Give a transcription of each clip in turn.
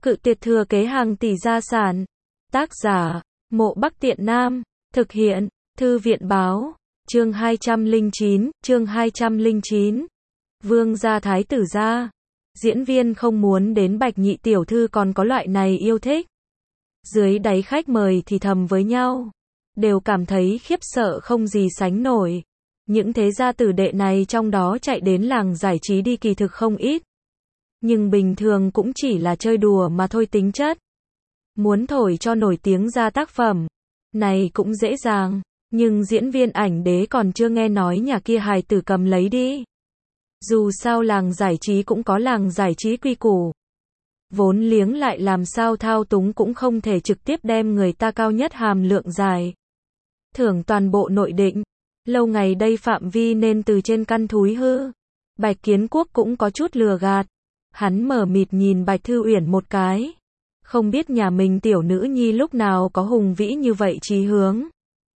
Cự tuyệt thừa kế hàng tỷ gia sản. Tác giả, Mộ Bắc Tiện Nam. Thực hiện, Thư viện báo. Chương 209. Vương gia thái tử gia. Diễn viên không muốn đến Bạch Nhị tiểu thư còn có loại này yêu thích. Dưới đáy khách mời thì thầm với nhau. Đều cảm thấy khiếp sợ không gì sánh nổi. Những thế gia tử đệ này trong đó chạy đến làng giải trí đi kỳ thực không ít. Nhưng bình thường cũng chỉ là chơi đùa mà thôi tính chất. Muốn thổi cho nổi tiếng ra tác phẩm này cũng dễ dàng. Nhưng diễn viên ảnh đế còn chưa nghe nói nhà kia hài tử cầm lấy đi. Dù sao làng giải trí cũng có làng giải trí quy củ. Vốn liếng lại làm sao thao túng cũng không thể trực tiếp đem người ta cao nhất hàm lượng giải thưởng toàn bộ nội định. Lâu ngày đây phạm vi nên từ trên căn thúi hư. Bạch Kiến Quốc cũng có chút lừa gạt. Hắn mờ mịt nhìn Bạch Thư Uyển một cái. Không biết nhà mình tiểu nữ nhi lúc nào có hùng vĩ như vậy chí hướng.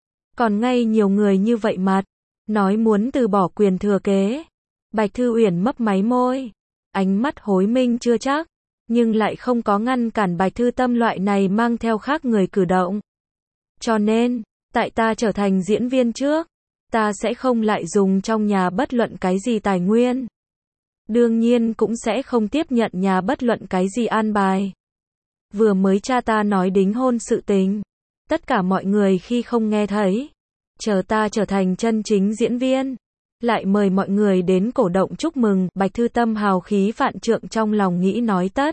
Còn ngay nhiều người như vậy mặt. Nói muốn từ bỏ quyền thừa kế. Bạch Thư Uyển mấp máy môi. Ánh mắt hối minh chưa chắc. Nhưng lại không có ngăn cản Bạch Thư Tâm loại này mang theo khác người cử động. Cho nên, tại ta trở thành diễn viên trước. Ta sẽ không lại dùng trong nhà bất luận cái gì tài nguyên. Đương nhiên cũng sẽ không tiếp nhận nhà bất luận cái gì an bài. Vừa mới cha ta nói đính hôn sự tình. Tất cả mọi người khi không nghe thấy. Chờ ta trở thành chân chính diễn viên. Lại mời mọi người đến cổ động chúc mừng. Bạch Thư Tâm hào khí vạn trượng trong lòng nghĩ nói tất.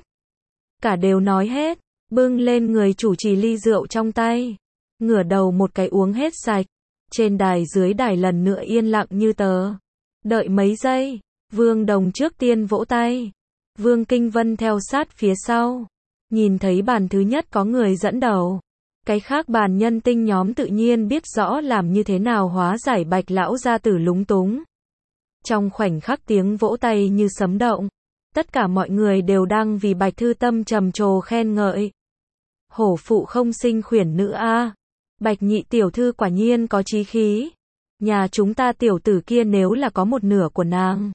Cả đều nói hết. Bưng lên người chủ trì ly rượu trong tay. Ngửa đầu một cái uống hết sạch. Trên đài dưới đài lần nữa yên lặng như tờ. Đợi mấy giây. Vương Đồng trước tiên vỗ tay. Vương Kinh Vân theo sát phía sau. Nhìn thấy bàn thứ nhất có người dẫn đầu. Cái khác bàn nhân tinh nhóm tự nhiên biết rõ làm như thế nào hóa giải Bạch lão gia tử lúng túng. Trong khoảnh khắc tiếng vỗ tay như sấm động. Tất cả mọi người đều đang vì Bạch Thư Tâm trầm trồ khen ngợi. Hổ phụ không sinh khuyển nữ a. Bạch Nhị tiểu thư quả nhiên có chí khí. Nhà chúng ta tiểu tử kia nếu là có một nửa của nàng.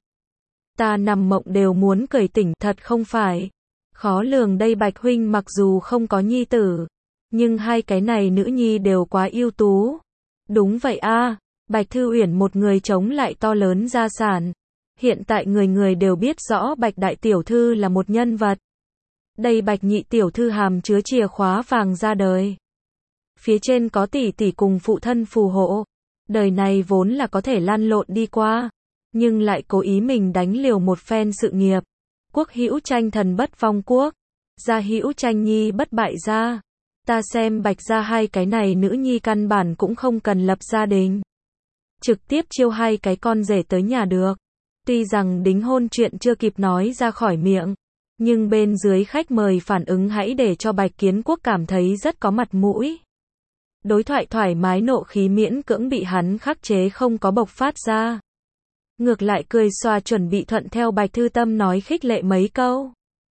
Ta nằm mộng đều muốn cười tỉnh, thật không phải. Khó lường đây Bạch huynh mặc dù không có nhi tử. Nhưng hai cái này nữ nhi đều quá ưu tú. Đúng vậy a. Bạch Thư Uyển một người chống lại to lớn gia sản. Hiện tại người người đều biết rõ Bạch đại tiểu thư là một nhân vật. Đây Bạch Nhị tiểu thư hàm chứa chìa khóa vàng ra đời. Phía trên có tỷ tỷ cùng phụ thân phù hộ. Đời này vốn là có thể lăn lộn đi qua. Nhưng lại cố ý mình đánh liều một phen sự nghiệp. Quốc hữu tranh thần bất vong quốc. Gia hữu tranh nhi bất bại gia. Ta xem Bạch gia hai cái này nữ nhi căn bản cũng không cần lập gia đình. Trực tiếp chiêu hai cái con rể tới nhà được. Tuy rằng đính hôn chuyện chưa kịp nói ra khỏi miệng. Nhưng bên dưới khách mời phản ứng hãy để cho Bạch Kiến Quốc cảm thấy rất có mặt mũi. Đối thoại thoải mái nộ khí miễn cưỡng bị hắn khắc chế không có bộc phát ra. Ngược lại cười xòa chuẩn bị thuận theo Bạch Thư Tâm nói khích lệ mấy câu.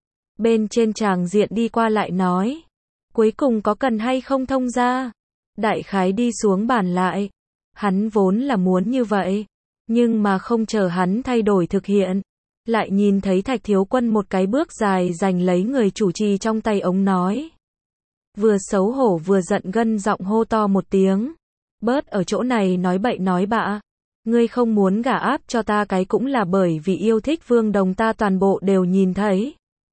Bên trên tràng diện đi qua lại nói. Cuối cùng có cần hay không thông ra. Đại khái đi xuống bàn lại. Hắn vốn là muốn như vậy. Nhưng mà không chờ hắn thay đổi thực hiện. Lại nhìn thấy Thạch Thiếu Quân một cái bước dài giành lấy người chủ trì trong tay ống nói. Vừa xấu hổ vừa giận gân giọng hô to một tiếng. Bớt ở chỗ này nói bậy nói bạ. Ngươi không muốn gả áp cho ta cái cũng là bởi vì yêu thích Vương Đồng ta toàn bộ đều nhìn thấy.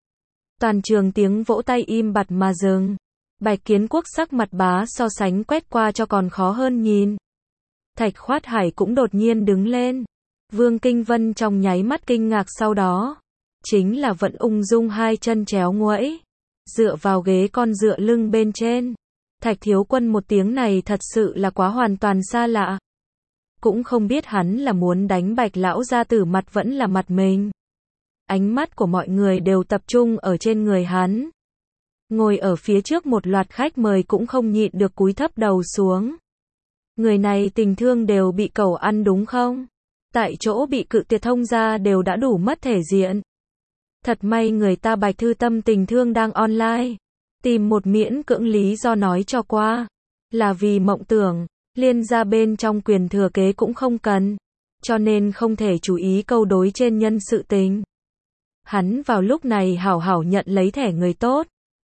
Toàn trường tiếng vỗ tay im bặt mà dừng. Bạch Kiến Quốc sắc mặt bá so sánh quét qua cho còn khó hơn nhìn. Thạch Khoát Hải cũng đột nhiên đứng lên. Vương Kinh Vân trong nháy mắt kinh ngạc sau đó. Chính là vẫn ung dung hai chân chéo nguẫy. Dựa vào ghế con dựa lưng bên trên. Thạch Thiếu Quân một tiếng này thật sự là quá hoàn toàn xa lạ. Cũng không biết hắn là muốn đánh Bạch lão gia tử mặt vẫn là mặt mình. Ánh mắt của mọi người đều tập trung ở trên người hắn. Ngồi ở phía trước một loạt khách mời cũng không nhịn được cúi thấp đầu xuống. Người này tình thương đều bị cẩu ăn đúng không? Tại chỗ bị cự tuyệt thông ra đều đã đủ mất thể diện. Thật may người ta Bạch Thư Tâm tình thương đang online. Tìm một miễn cưỡng lý do nói cho qua. Là vì mộng tưởng. Liên gia bên trong quyền thừa kế cũng không cần. Cho nên không thể chú ý câu đối trên nhân sự tình. Hắn vào lúc này hảo hảo nhận lấy thẻ người tốt.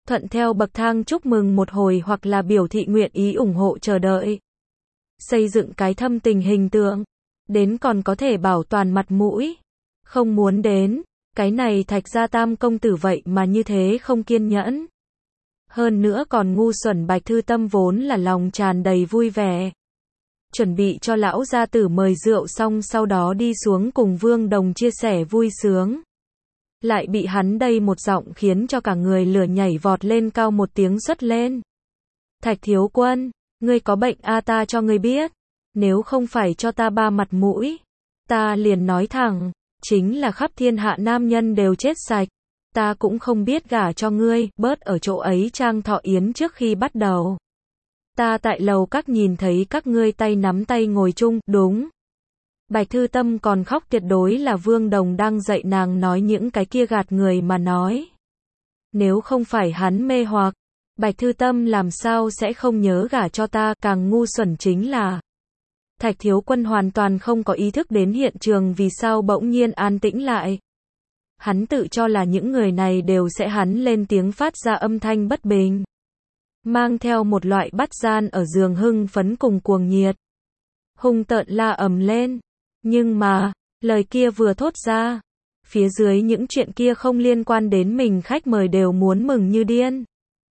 thuận theo bậc thang chúc mừng một hồi hoặc là biểu thị nguyện ý ủng hộ chờ đợi. Xây dựng cái thâm tình hình tượng, đến còn có thể bảo toàn mặt mũi. Không muốn đến, cái này Thạch gia tam công tử vậy mà như thế không kiên nhẫn. Hơn nữa còn ngu xuẩn. Bạch Thư Tâm vốn là lòng tràn đầy vui vẻ. Chuẩn bị cho lão gia tử mời rượu xong sau đó đi xuống cùng Vương Đồng chia sẻ vui sướng. Lại bị hắn đây một giọng khiến cho cả người lửa nhảy vọt lên cao một tiếng xuất lên. Thạch thiếu quân, ngươi có bệnh a, ta cho ngươi biết. Nếu không phải cho ta ba mặt mũi, ta liền nói thẳng, chính là khắp thiên hạ nam nhân đều chết sạch. Ta cũng không biết gả cho ngươi, bớt ở chỗ ấy trang thọ yến trước khi bắt đầu. Ta tại lầu các nhìn thấy các ngươi tay nắm tay ngồi chung, đúng. Bạch Thư Tâm còn khóc, tuyệt đối là Vương Đồng đang dạy nàng nói những cái kia gạt người mà nói. Nếu không phải hắn mê hoặc, Bạch Thư Tâm làm sao sẽ không nhớ gả cho ta, càng ngu xuẩn chính là Thạch thiếu quân hoàn toàn không có ý thức đến hiện trường vì sao bỗng nhiên an tĩnh lại. Hắn tự cho là những người này đều sẽ hắn lên tiếng phát ra âm thanh bất bình. Mang theo một loại bắt gian ở giường hưng phấn cùng cuồng nhiệt. Hung tợn la ầm lên. Nhưng mà, lời kia vừa thốt ra, phía dưới những chuyện kia không liên quan đến mình khách mời đều muốn mừng như điên.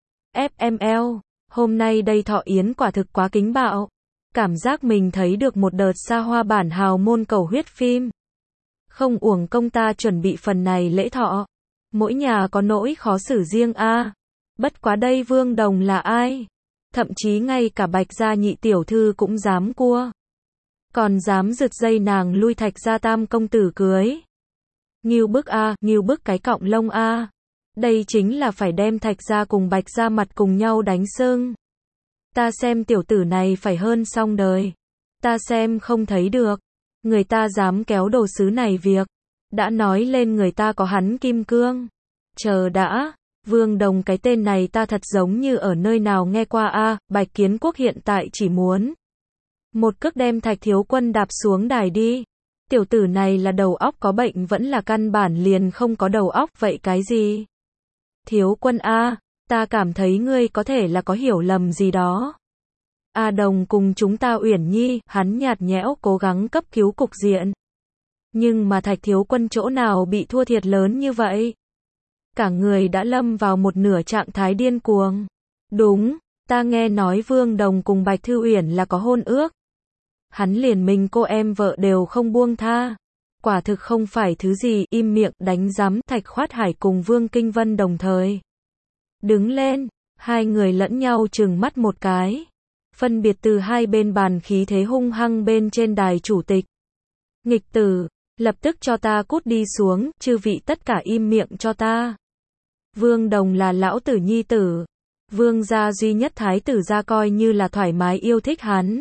FML, hôm nay đây thọ yến quả thực quá kính bạo. Cảm giác mình thấy được một đợt xa hoa bản hào môn cầu huyết phim. Không uổng công ta chuẩn bị phần này lễ thọ. Mỗi nhà có nỗi khó xử riêng a. Bất quá đây Vương Đồng là ai? Thậm chí ngay cả Bạch gia nhị tiểu thư cũng dám cua. Còn dám giật dây nàng lui Thạch gia tam công tử cưới. Ngưu bức a, ngưu bức cái cọng lông a. Đây chính là phải đem Thạch gia cùng Bạch gia mặt cùng nhau đánh sưng. Ta xem tiểu tử này phải hơn xong đời. Ta xem không thấy được. Người ta dám kéo đồ sứ này việc. Đã nói lên người ta có hắn kim cương. Chờ đã. Vương Đồng cái tên này ta thật giống như ở nơi nào nghe qua a. Bạch Kiến Quốc hiện tại chỉ muốn một cước đem Thạch thiếu quân đạp xuống đài đi. Tiểu tử này là đầu óc có bệnh vẫn là căn bản liền không có đầu óc vậy cái gì? Thiếu quân a, ta cảm thấy ngươi có thể là có hiểu lầm gì đó. A Đồng cùng chúng ta Uyển Nhi, hắn nhạt nhẽo cố gắng cấp cứu cục diện. Nhưng mà Thạch thiếu quân chỗ nào bị thua thiệt lớn như vậy? Cả người đã lâm vào một nửa trạng thái điên cuồng. Đúng, ta nghe nói Vương Đồng cùng Bạch Thư Uyển là có hôn ước. Hắn liền mình cô em vợ đều không buông tha. Quả thực không phải thứ gì, im miệng, đánh giám. Thạch Khoát Hải cùng Vương Kinh Vân đồng thời đứng lên, hai người lẫn nhau trừng mắt một cái. Phân biệt từ hai bên bàn khí thế hung hăng bên trên đài chủ tịch. Nghịch tử, lập tức cho ta cút đi xuống, chư vị tất cả im miệng cho ta. Vương Đồng là lão tử nhi tử. Vương gia duy nhất thái tử gia coi như là thoải mái yêu thích hắn.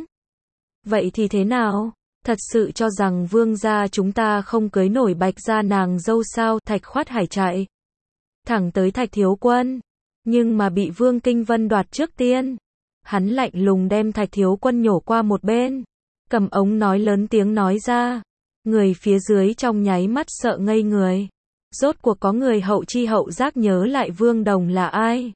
Vậy thì thế nào? Thật sự cho rằng Vương gia chúng ta không cưới nổi Bạch gia nàng dâu sao? Thạch Khoát Hải chạy thẳng tới Thạch thiếu quân. Nhưng mà bị Vương Kinh Vân đoạt trước tiên. Hắn lạnh lùng đem Thạch thiếu quân nhổ qua một bên. Cầm ống nói lớn tiếng nói ra. Người phía dưới trong nháy mắt sợ ngây người. Rốt cuộc có người hậu chi hậu giác nhớ lại Vương Đồng là ai.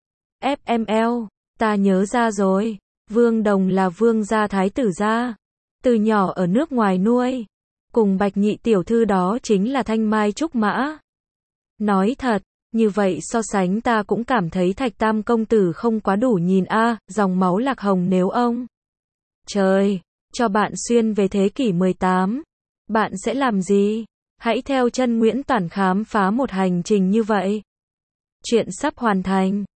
FML, ta nhớ ra rồi. Vương Đồng là Vương gia thái tử gia. Từ nhỏ ở nước ngoài nuôi. Cùng Bạch nhị tiểu thư đó chính là thanh mai trúc mã. Nói thật, như vậy so sánh ta cũng cảm thấy Thạch tam công tử không quá đủ nhìn a. Dòng máu Lạc Hồng nếu ông trời cho bạn xuyên về thế kỷ 18, bạn sẽ làm gì? Hãy theo chân Nguyễn Toản khám phá một hành trình như vậy. Chuyện sắp hoàn thành.